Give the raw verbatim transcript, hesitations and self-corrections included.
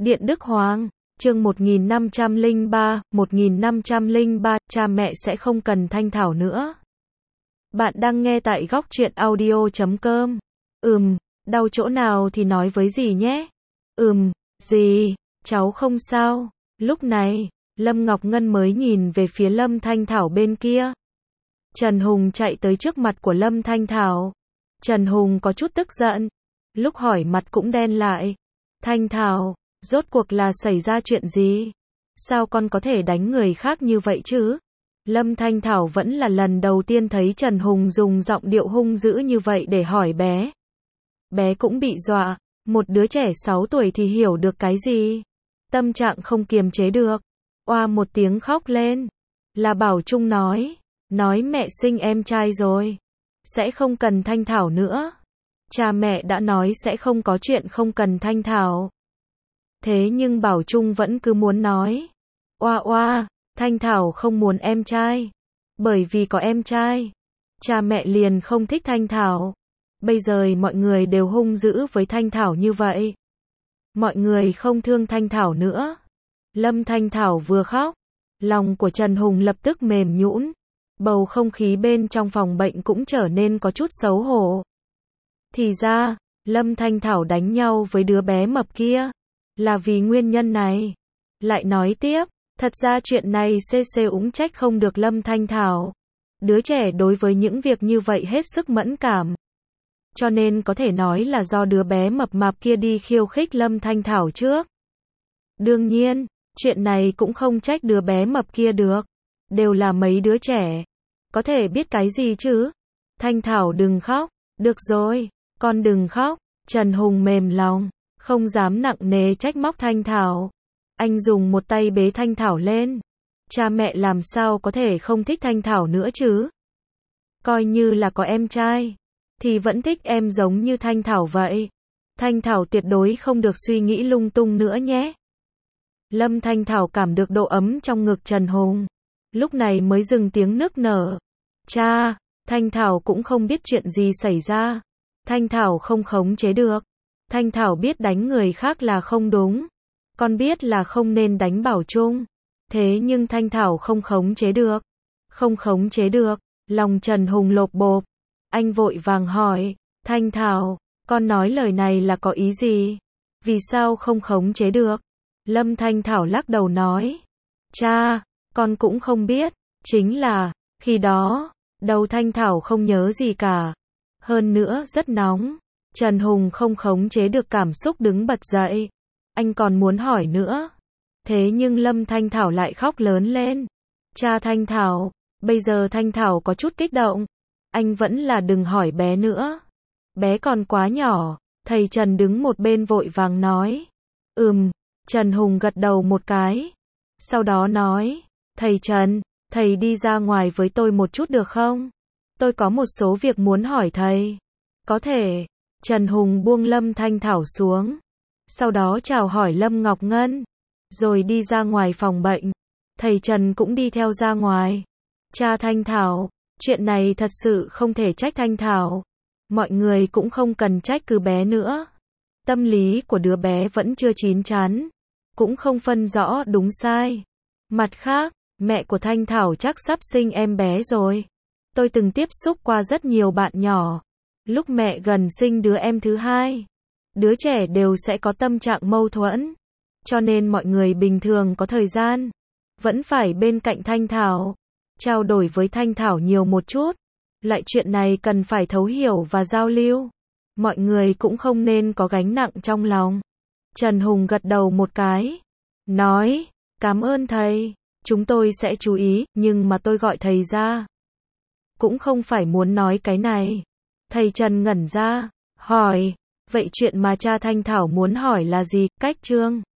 Điện Đức Hoàng, chương một nghìn năm trăm lẻ ba, một nghìn năm trăm lẻ ba, cha mẹ sẽ không cần thanh thảo nữa. Bạn đang nghe tại góc truyện audio chấm com. Ừm, đau chỗ nào thì nói với dì nhé. Ừm, dì, cháu không sao. Lúc này, Lâm Ngọc Ngân mới nhìn về phía Lâm Thanh Thảo bên kia. Trần Hùng chạy tới trước mặt của Lâm Thanh Thảo. Trần Hùng có chút tức giận. Lúc hỏi mặt cũng đen lại. Thanh Thảo, rốt cuộc là xảy ra chuyện gì? Sao con có thể đánh người khác như vậy chứ? Lâm Thanh Thảo vẫn là lần đầu tiên thấy Trần Hùng dùng giọng điệu hung dữ như vậy để hỏi bé. Bé cũng bị dọa, một đứa trẻ sáu tuổi thì hiểu được cái gì? Tâm trạng không kiềm chế được, oa một tiếng khóc lên. Là Bảo Trung nói, nói mẹ sinh em trai rồi, sẽ không cần Thanh Thảo nữa. Cha mẹ đã nói sẽ không có chuyện không cần Thanh Thảo. Thế nhưng Bảo Trung vẫn cứ muốn nói. Oa oa, Thanh Thảo không muốn em trai. Bởi vì có em trai, cha mẹ liền không thích Thanh Thảo. Bây giờ mọi người đều hung dữ với Thanh Thảo như vậy. Mọi người không thương Thanh Thảo nữa. Lâm Thanh Thảo vừa khóc, lòng của Trần Hùng lập tức mềm nhũn. Bầu không khí bên trong phòng bệnh cũng trở nên có chút xấu hổ. Thì ra, Lâm Thanh Thảo đánh nhau với đứa bé mập kia là vì nguyên nhân này. Lại nói tiếp, thật ra chuyện này xê xê úng trách không được Lâm Thanh Thảo. Đứa trẻ đối với những việc như vậy hết sức mẫn cảm. Cho nên có thể nói là do đứa bé mập mạp kia đi khiêu khích Lâm Thanh Thảo trước. Đương nhiên, chuyện này cũng không trách đứa bé mập kia được. Đều là mấy đứa trẻ. Có thể biết cái gì chứ? Thanh Thảo đừng khóc. Được rồi, con đừng khóc. Trần Hùng mềm lòng, không dám nặng nề trách móc Thanh Thảo. Anh dùng một tay bế Thanh Thảo lên. Cha mẹ làm sao có thể không thích Thanh Thảo nữa chứ? Coi như là có em trai, thì vẫn thích em giống như Thanh Thảo vậy. Thanh Thảo tuyệt đối không được suy nghĩ lung tung nữa nhé. Lâm Thanh Thảo cảm được độ ấm trong ngực Trần Hùng. Lúc này mới dừng tiếng nức nở. Cha, Thanh Thảo cũng không biết chuyện gì xảy ra. Thanh Thảo không khống chế được. Thanh Thảo biết đánh người khác là không đúng. Con biết là không nên đánh Bảo Trung. Thế nhưng Thanh Thảo không khống chế được. Không khống chế được. Lòng Trần Hùng lộp bộp. Anh vội vàng hỏi. Thanh Thảo, con nói lời này là có ý gì? Vì sao không khống chế được? Lâm Thanh Thảo lắc đầu nói. Cha, con cũng không biết. Chính là, khi đó, đầu Thanh Thảo không nhớ gì cả. Hơn nữa rất nóng. Trần Hùng không khống chế được cảm xúc đứng bật dậy. Anh còn muốn hỏi nữa. Thế nhưng Lâm Thanh Thảo lại khóc lớn lên. Cha Thanh Thảo, bây giờ Thanh Thảo có chút kích động. Anh vẫn là đừng hỏi bé nữa. Bé còn quá nhỏ. Thầy Trần đứng một bên vội vàng nói. Ừm, Trần Hùng gật đầu một cái. Sau đó nói. Thầy Trần, thầy đi ra ngoài với tôi một chút được không? Tôi có một số việc muốn hỏi thầy. Có thể. Trần Hùng buông Lâm Thanh Thảo xuống. Sau đó chào hỏi Lâm Ngọc Ngân. Rồi đi ra ngoài phòng bệnh. Thầy Trần cũng đi theo ra ngoài. Cha Thanh Thảo, chuyện này thật sự không thể trách Thanh Thảo. Mọi người cũng không cần trách cứ bé nữa. Tâm lý của đứa bé vẫn chưa chín chắn. Cũng không phân rõ đúng sai. Mặt khác, mẹ của Thanh Thảo chắc sắp sinh em bé rồi. Tôi từng tiếp xúc qua rất nhiều bạn nhỏ. Lúc mẹ gần sinh đứa em thứ hai, đứa trẻ đều sẽ có tâm trạng mâu thuẫn. Cho nên mọi người bình thường có thời gian, vẫn phải bên cạnh Thanh Thảo. Trao đổi với Thanh Thảo nhiều một chút. Lại chuyện này cần phải thấu hiểu và giao lưu. Mọi người cũng không nên có gánh nặng trong lòng. Trần Hùng gật đầu một cái. Nói, cảm ơn thầy. Chúng tôi sẽ chú ý, nhưng mà tôi gọi thầy ra. Cũng không phải muốn nói cái này. Thầy Trần ngẩn ra, hỏi, vậy chuyện mà cha Thanh Thảo muốn hỏi là gì? Cách chương.